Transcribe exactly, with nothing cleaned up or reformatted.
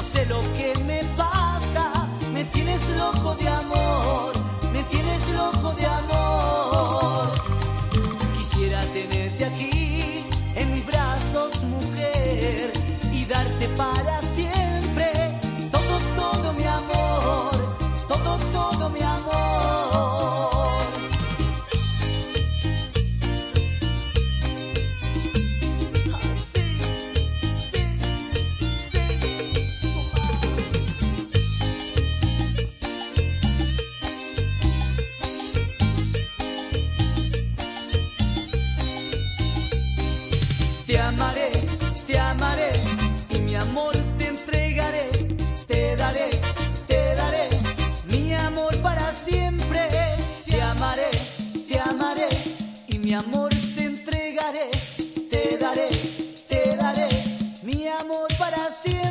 sé lo que me pasa, me tienes loco de amor, me tienes loco de amor. Quisiera tenerte aquí en mis brazos, mujer, y darte para siempre todo, todo mi amor, todo, todo mi amor. Te amaré, te amaré y mi amor te entregaré, te daré, te daré mi amor para siempre. Te amaré, te amaré y mi amor te entregaré, te daré, te daré mi amor para siempre.